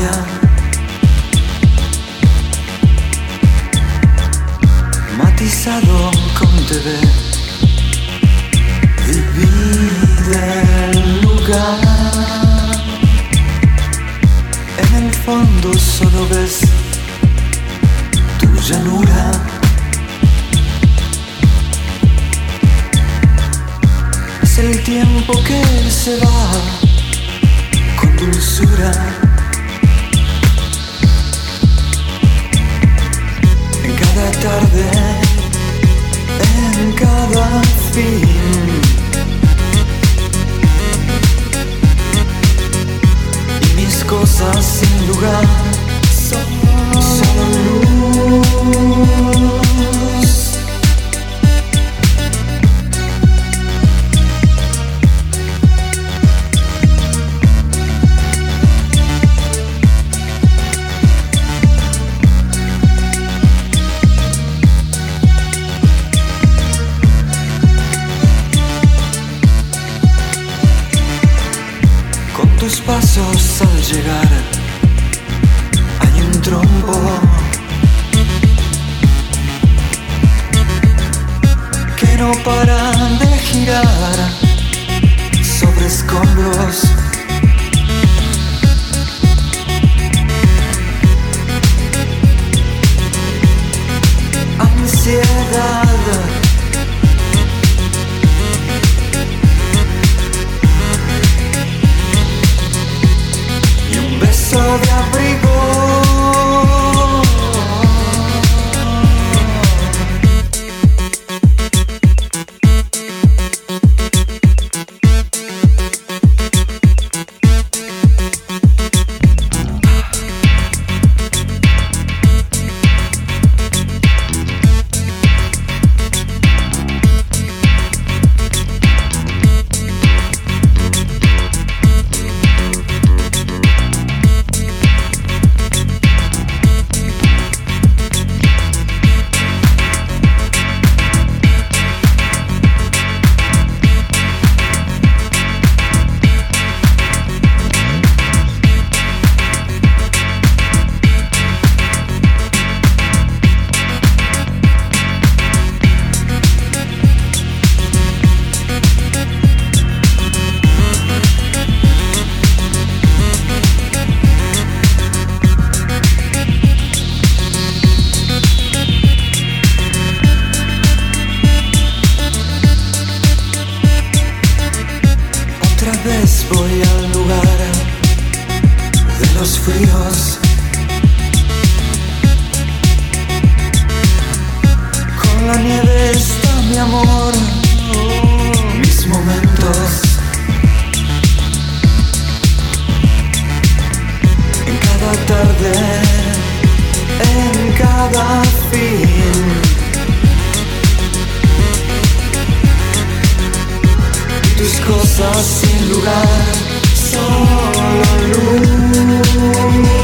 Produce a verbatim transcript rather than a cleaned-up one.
playa, matizado con T V. Divide el lugar, en el fondo solo ves tu llanura. Es el tiempo que se va con dulzura. En cada tarde, en cada fin, y mis cosas sin lugar, solo luz. Tus pasos al llegar, hay un trombo que no para de girar sobre escombros. Ansiedad, de abrigo. Voy al lugar de los fríos, con la nieve está mi amor, mis momentos. En cada tarde, en cada fin, tus cosas sin lugar, solo luz.